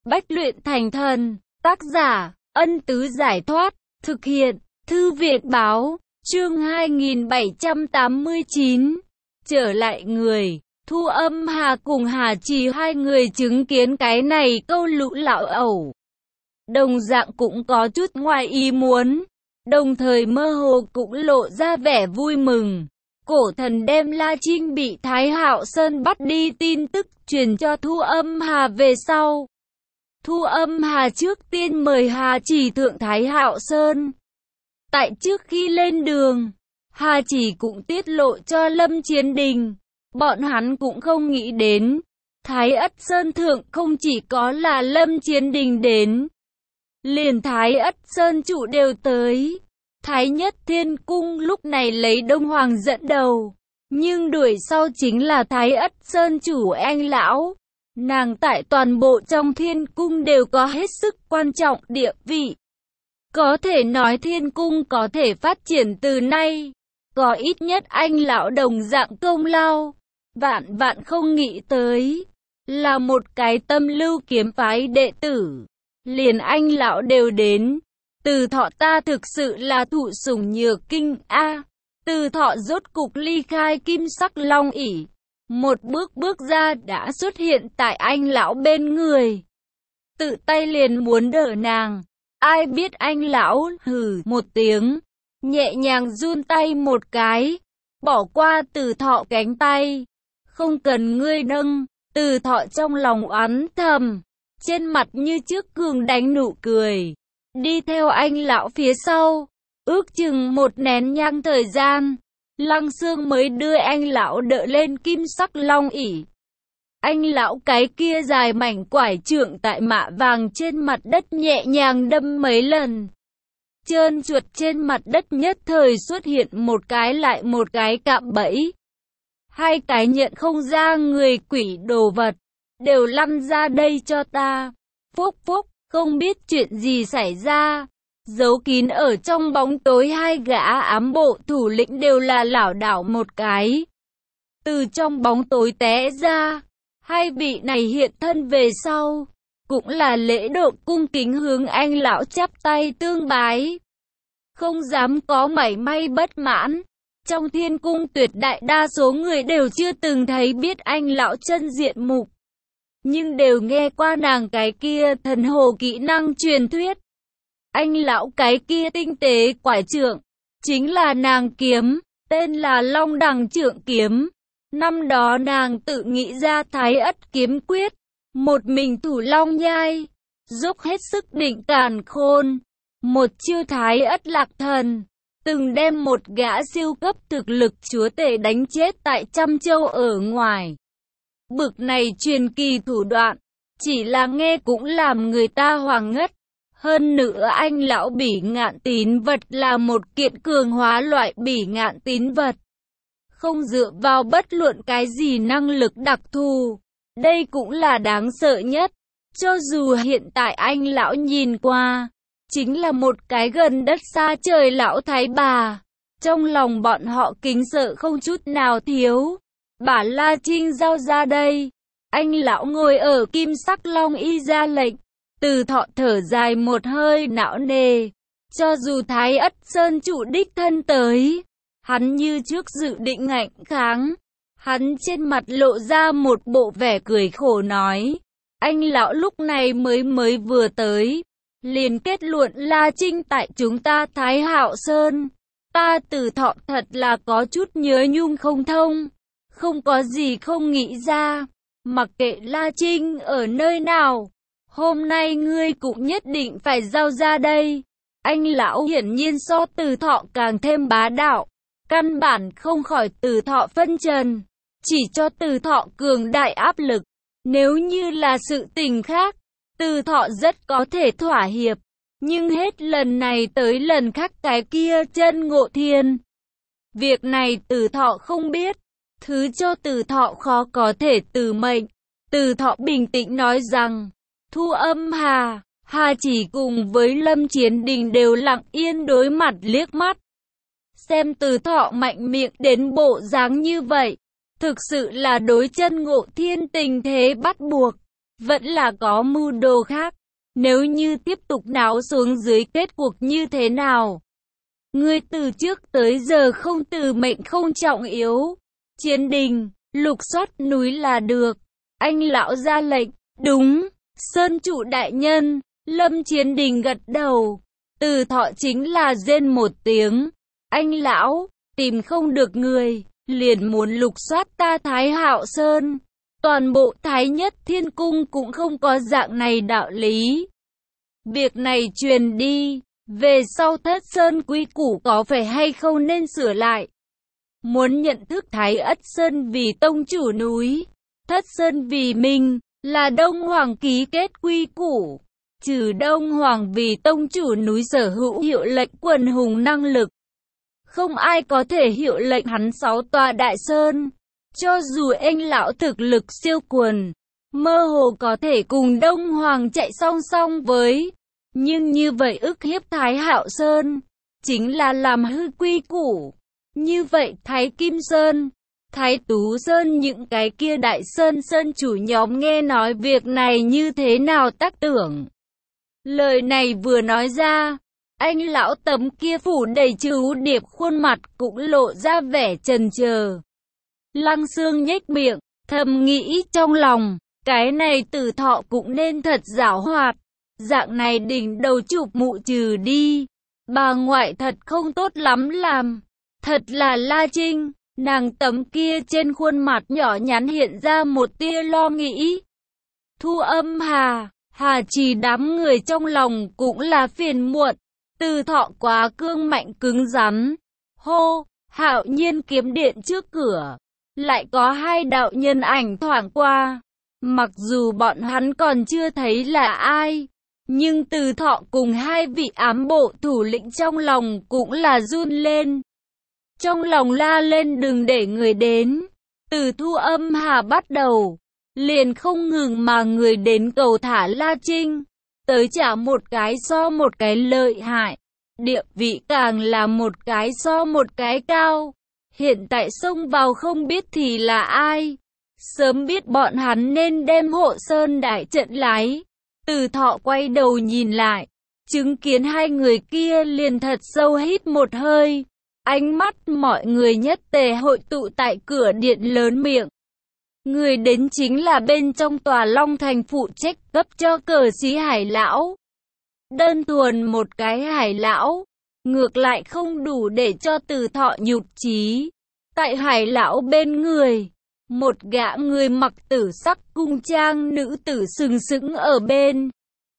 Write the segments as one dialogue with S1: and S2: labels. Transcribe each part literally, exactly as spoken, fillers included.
S1: Bách luyện thành thần. Tác giả, Ân Tứ Giải Thoát. Thực hiện, Thư viện Báo. Chương hai nghìn bảy trăm tám mươi chín. Trở lại người. Thu Âm Hà cùng Hà Trì hai người chứng kiến cái này câu lũ lão ẩu. Đồng dạng cũng có chút ngoài ý muốn. Đồng thời mơ hồ cũng lộ ra vẻ vui mừng. Cổ thần đem La Trinh bị Thái Hạo Sơn bắt đi tin tức truyền cho Thu Âm Hà về sau. Thu Âm Hà trước tiên mời Hà Trì thượng Thái Hạo Sơn. Tại trước khi lên đường, Hà Trì cũng tiết lộ cho Lâm Chiến Đình. Bọn hắn cũng không nghĩ đến, Thái Ất Sơn thượng không chỉ có là Lâm Chiến Đình đến. Liền Thái Ất Sơn chủ đều tới. Thái Nhất Thiên Cung lúc này lấy Đông Hoàng dẫn đầu. Nhưng đuổi sau chính là Thái Ất Sơn chủ Anh Lão. Nàng tại toàn bộ trong Thiên Cung đều có hết sức quan trọng địa vị. Có thể nói Thiên Cung có thể phát triển từ nay. Có ít nhất Anh Lão đồng dạng công lao. Vạn vạn không nghĩ tới. Là một cái tâm lưu kiếm phái đệ tử. Liền Anh Lão đều đến. Từ Thọ ta thực sự là thụ sủng nhược kinh a. Từ Thọ rốt cục ly khai Kim Sắc Long ỷ. Một bước bước ra đã xuất hiện tại Anh Lão bên người. Tự tay liền muốn đỡ nàng. Ai biết Anh Lão hừ một tiếng. Nhẹ nhàng run tay một cái. Bỏ qua Từ Thọ cánh tay. Không cần ngươi nâng. Từ Thọ trong lòng oán thầm. Trên mặt như trước cường đánh nụ cười. Đi theo Anh Lão phía sau. Ước chừng một nén nhang thời gian. Lăng Xương mới đưa Anh Lão đỡ lên Kim Sắc Long ỷ. Anh Lão cái kia dài mảnh quải trượng tại mạ vàng trên mặt đất nhẹ nhàng đâm mấy lần. Trơn trượt trên mặt đất nhất thời xuất hiện một cái lại một cái cạm bẫy. Hai cái nhận không ra người quỷ đồ vật. Đều lăn ra đây cho ta. Phúc phúc, không biết chuyện gì xảy ra. Giấu kín ở trong bóng tối hai gã ám bộ thủ lĩnh đều là lảo đảo một cái. Từ trong bóng tối té ra. Hai vị này hiện thân về sau. Cũng là lễ độ cung kính hướng Anh Lão chắp tay tương bái. Không dám có mảy may bất mãn. Trong Thiên Cung tuyệt đại đa số người đều chưa từng thấy biết Anh Lão chân diện mục. Nhưng đều nghe qua nàng cái kia thần hồ kỹ năng truyền thuyết. Anh Lão cái kia tinh tế quải trượng, chính là nàng kiếm, tên là Long Đằng Trượng Kiếm. Năm đó nàng tự nghĩ ra Thái Ất Kiếm Quyết, một mình thủ Long Nhai, dốc hết sức định càn khôn. Một chiêu Thái Ất Lạc Thần, từng đem một gã siêu cấp thực lực chúa tể đánh chết tại trăm châu ở ngoài. Bực này truyền kỳ thủ đoạn, chỉ là nghe cũng làm người ta hoàng ngất. Hơn nữa Anh Lão bỉ ngạn tín vật là một kiện cường hóa loại bỉ ngạn tín vật. Không dựa vào bất luận cái gì năng lực đặc thù. Đây cũng là đáng sợ nhất. Cho dù hiện tại Anh Lão nhìn qua, chính là một cái gần đất xa trời lão thái bà. Trong lòng bọn họ kính sợ không chút nào thiếu. Bả La Trinh giao ra đây. Anh Lão ngồi ở Kim Sắc Long y ra lệnh. Từ Thọ thở dài một hơi não nề. Cho dù Thái Ất Sơn chủ đích thân tới, hắn như trước dự định ngạnh kháng. Hắn trên mặt lộ ra một bộ vẻ cười khổ nói. Anh Lão lúc này mới mới vừa tới. Liền kết luận La Trinh tại chúng ta Thái Hạo Sơn. Ta Từ Thọ thật là có chút nhớ nhung không thông. Không có gì không nghĩ ra. Mặc kệ La Trinh ở nơi nào. Hôm nay ngươi cũng nhất định phải giao ra đây. Anh Lão hiển nhiên so Từ Thọ càng thêm bá đạo. Căn bản không khỏi Từ Thọ phân trần. Chỉ cho Từ Thọ cường đại áp lực. Nếu như là sự tình khác, Từ Thọ rất có thể thỏa hiệp. Nhưng hết lần này tới lần khác cái kia chân ngộ thiên. Việc này Từ Thọ không biết. Thứ cho Từ Thọ khó có thể từ mệnh. Từ Thọ bình tĩnh nói rằng. Thu Âm Hà, Hà Chỉ cùng với Lâm Chiến Đình đều lặng yên đối mặt liếc mắt. Xem Từ Thọ mạnh miệng đến bộ dáng như vậy, thực sự là đối chân ngộ thiên tình thế bắt buộc. vẫn là có mưu đồ khác. Nếu như tiếp tục náo xuống dưới kết cuộc như thế nào? Ngươi từ trước tới giờ không từ mệnh không trọng yếu. Chiến đình, lục soát núi là được. Anh lão ra lệnh. Đúng, Sơn chủ đại nhân. Lâm Chiến Đình gật đầu. Từ Thọ chính là rên một tiếng. Anh lão, tìm không được người, liền muốn lục soát ta Thái Hạo Sơn. Toàn bộ Thái Nhất Thiên Cung cũng không có dạng này đạo lý. Việc này truyền đi, về sau Thất Sơn quy củ có phải hay không nên sửa lại. Muốn nhận thức Thái Ất Sơn vì tông chủ núi, Thất Sơn vì mình, là Đông Hoàng ký kết quy củ. Trừ Đông Hoàng vì tông chủ núi sở hữu hiệu lệnh quần hùng năng lực. Không ai có thể hiệu lệnh hắn sáu tòa đại sơn. Cho dù anh lão thực lực siêu quần, mơ hồ có thể cùng Đông Hoàng chạy song song với. Nhưng như vậy ức hiếp Thái Hạo Sơn, chính là làm hư quy củ. Như vậy Thái Kim Sơn, Thái Tú Sơn những cái kia đại sơn sơn chủ nhóm nghe nói việc này như thế nào tác tưởng. Lời này vừa nói ra, anh lão tấm kia phủ đầy chú điệp khuôn mặt cũng lộ ra vẻ chần chờ. Lăng Xương nhếch miệng, thầm nghĩ trong lòng, cái này Tử Thọ cũng nên thật giảo hoạt. Dạng này đỉnh đầu chụp mụ trừ đi, bà ngoại thật không tốt lắm làm. Thật là La Trinh, nàng tấm kia trên khuôn mặt nhỏ nhắn hiện ra một tia lo nghĩ. Thu Âm Hà, Hà Trì đám người trong lòng cũng là phiền muộn. Từ Thọ quá cương mạnh cứng rắn. Hô, Hạo Nhiên kiếm điện trước cửa, lại có hai đạo nhân ảnh thoảng qua. Mặc dù bọn hắn còn chưa thấy là ai, nhưng Từ Thọ cùng hai vị ám bộ thủ lĩnh trong lòng cũng là run lên. Trong lòng la lên đừng để người đến. Từ Thu Âm Hà bắt đầu, liền không ngừng mà người đến cầu thả La Trinh, tới trả một cái so một cái lợi hại. Địa vị càng là một cái so một cái cao. Hiện tại xông vào không biết thì là ai. Sớm biết bọn hắn nên đem Hộ Sơn đại trận lái. Từ Thọ quay đầu nhìn lại, chứng kiến hai người kia liền thật sâu hít một hơi. Ánh mắt mọi người nhất tề hội tụ tại cửa điện lớn miệng. Người đến chính là bên trong tòa Long Thành phụ trách cấp cho cờ sĩ Hải lão. Đơn thuần một cái Hải lão, ngược lại không đủ để cho Từ Thọ nhụt chí. Tại Hải lão bên người, một gã người mặc tử sắc cung trang nữ tử sừng sững ở bên.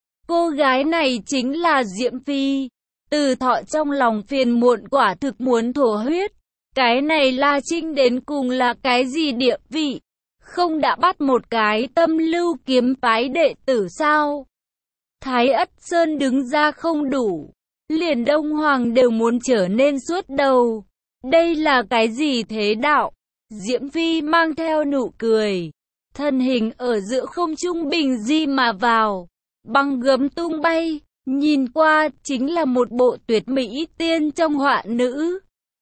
S1: Cô gái này chính là Diễm Phi. Từ Thọ trong lòng phiền muộn quả thực muốn thổ huyết. Cái này La Trinh đến cùng là cái gì địa vị? Không đã bắt một cái Tâm Lưu kiếm phái đệ tử sao? Thái Ất Sơn đứng ra không đủ, liền Đông Hoàng đều muốn trở nên suốt đầu. Đây là cái gì thế đạo? Diễm Phi mang theo nụ cười, thân hình ở giữa không trung bình di mà vào, băng gấm tung bay, nhìn qua chính là một bộ tuyệt mỹ tiên trong họa nữ.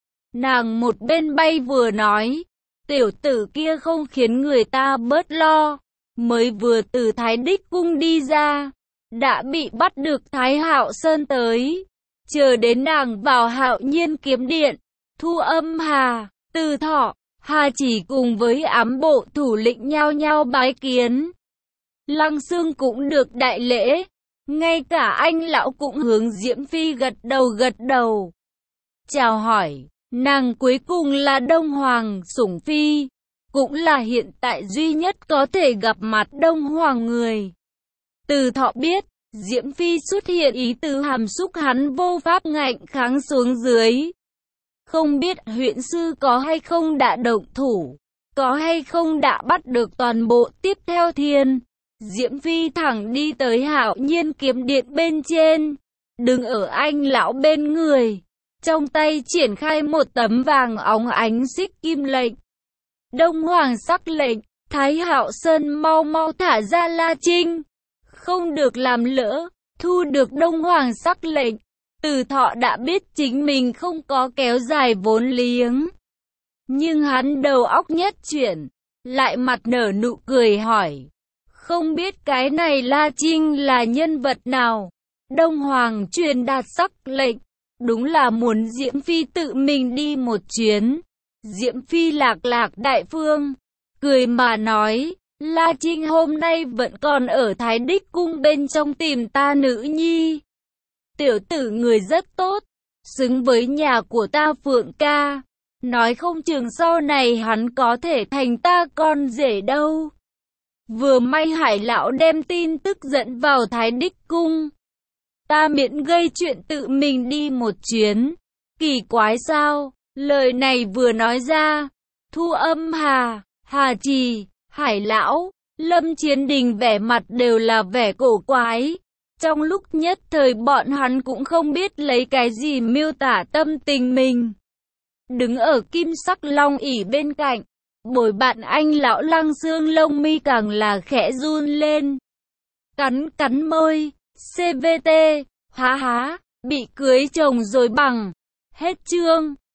S1: Nàng một bên bay vừa nói, tiểu tử kia không khiến người ta bớt lo, mới vừa từ Thái Đích cung đi ra, đã bị bắt được Thái Hạo Sơn tới. Chờ đến nàng vào Hạo Nhiên kiếm điện, Thu Âm Hà, Từ Thọ, Hà Chỉ cùng với ám bộ thủ lĩnh nhao nhao bái kiến. Lăng Xương cũng được đại lễ, ngay cả anh lão cũng hướng Diễm Phi gật đầu gật đầu. Chào hỏi, nàng cuối cùng là Đông Hoàng Sủng Phi, cũng là hiện tại duy nhất có thể gặp mặt Đông Hoàng người. Từ Thọ biết, Diễm Phi xuất hiện ý tứ hàm xúc hắn vô pháp ngạnh kháng xuống dưới. Không biết huyện sư có hay không đã động thủ, có hay không đã bắt được toàn bộ tiếp theo thiên. Diễm Phi thẳng đi tới Hạo Nhiên kiếm điện bên trên, đứng ở anh lão bên người, trong tay triển khai một tấm vàng óng ánh xích kim lệnh. Đông Hoàng sắc lệnh, Thái Hạo Sơn mau mau thả ra La Trinh, không được làm lỡ. Thu được Đông Hoàng sắc lệnh, Từ Thọ đã biết chính mình không có kéo dài vốn liếng. Nhưng hắn đầu óc nhất chuyển, lại mặt nở nụ cười hỏi. Không biết cái này La Trinh là nhân vật nào. Đông Hoàng truyền đạt sắc lệnh. Đúng là muốn Diễm Phi tự mình đi một chuyến. Diễm Phi lạc lạc đại phương. Cười mà nói, La Trinh hôm nay vẫn còn ở Thái Đích cung bên trong tìm ta nữ nhi. Tiểu tử người rất tốt, xứng với nhà của ta Phượng ca. Nói không chừng sau này hắn có thể thành ta con rể đâu. Vừa may Hải lão đem tin tức dẫn vào Thái Đích cung. Ta miễn gây chuyện tự mình đi một chuyến. Kỳ quái sao? Lời này vừa nói ra, Thu Âm Hà, Hà Trì, Hải lão, Lâm Chiến Đình vẻ mặt đều là vẻ cổ quái. Trong lúc nhất thời bọn hắn cũng không biết lấy cái gì miêu tả tâm tình mình. Đứng ở kim sắc long ỷ bên cạnh, bồi bạn anh lão Lăng xương lông mi càng là khẽ run lên. Cắn cắn môi, xê vê tê, há há, bị cưới chồng rồi bằng. Hết chương.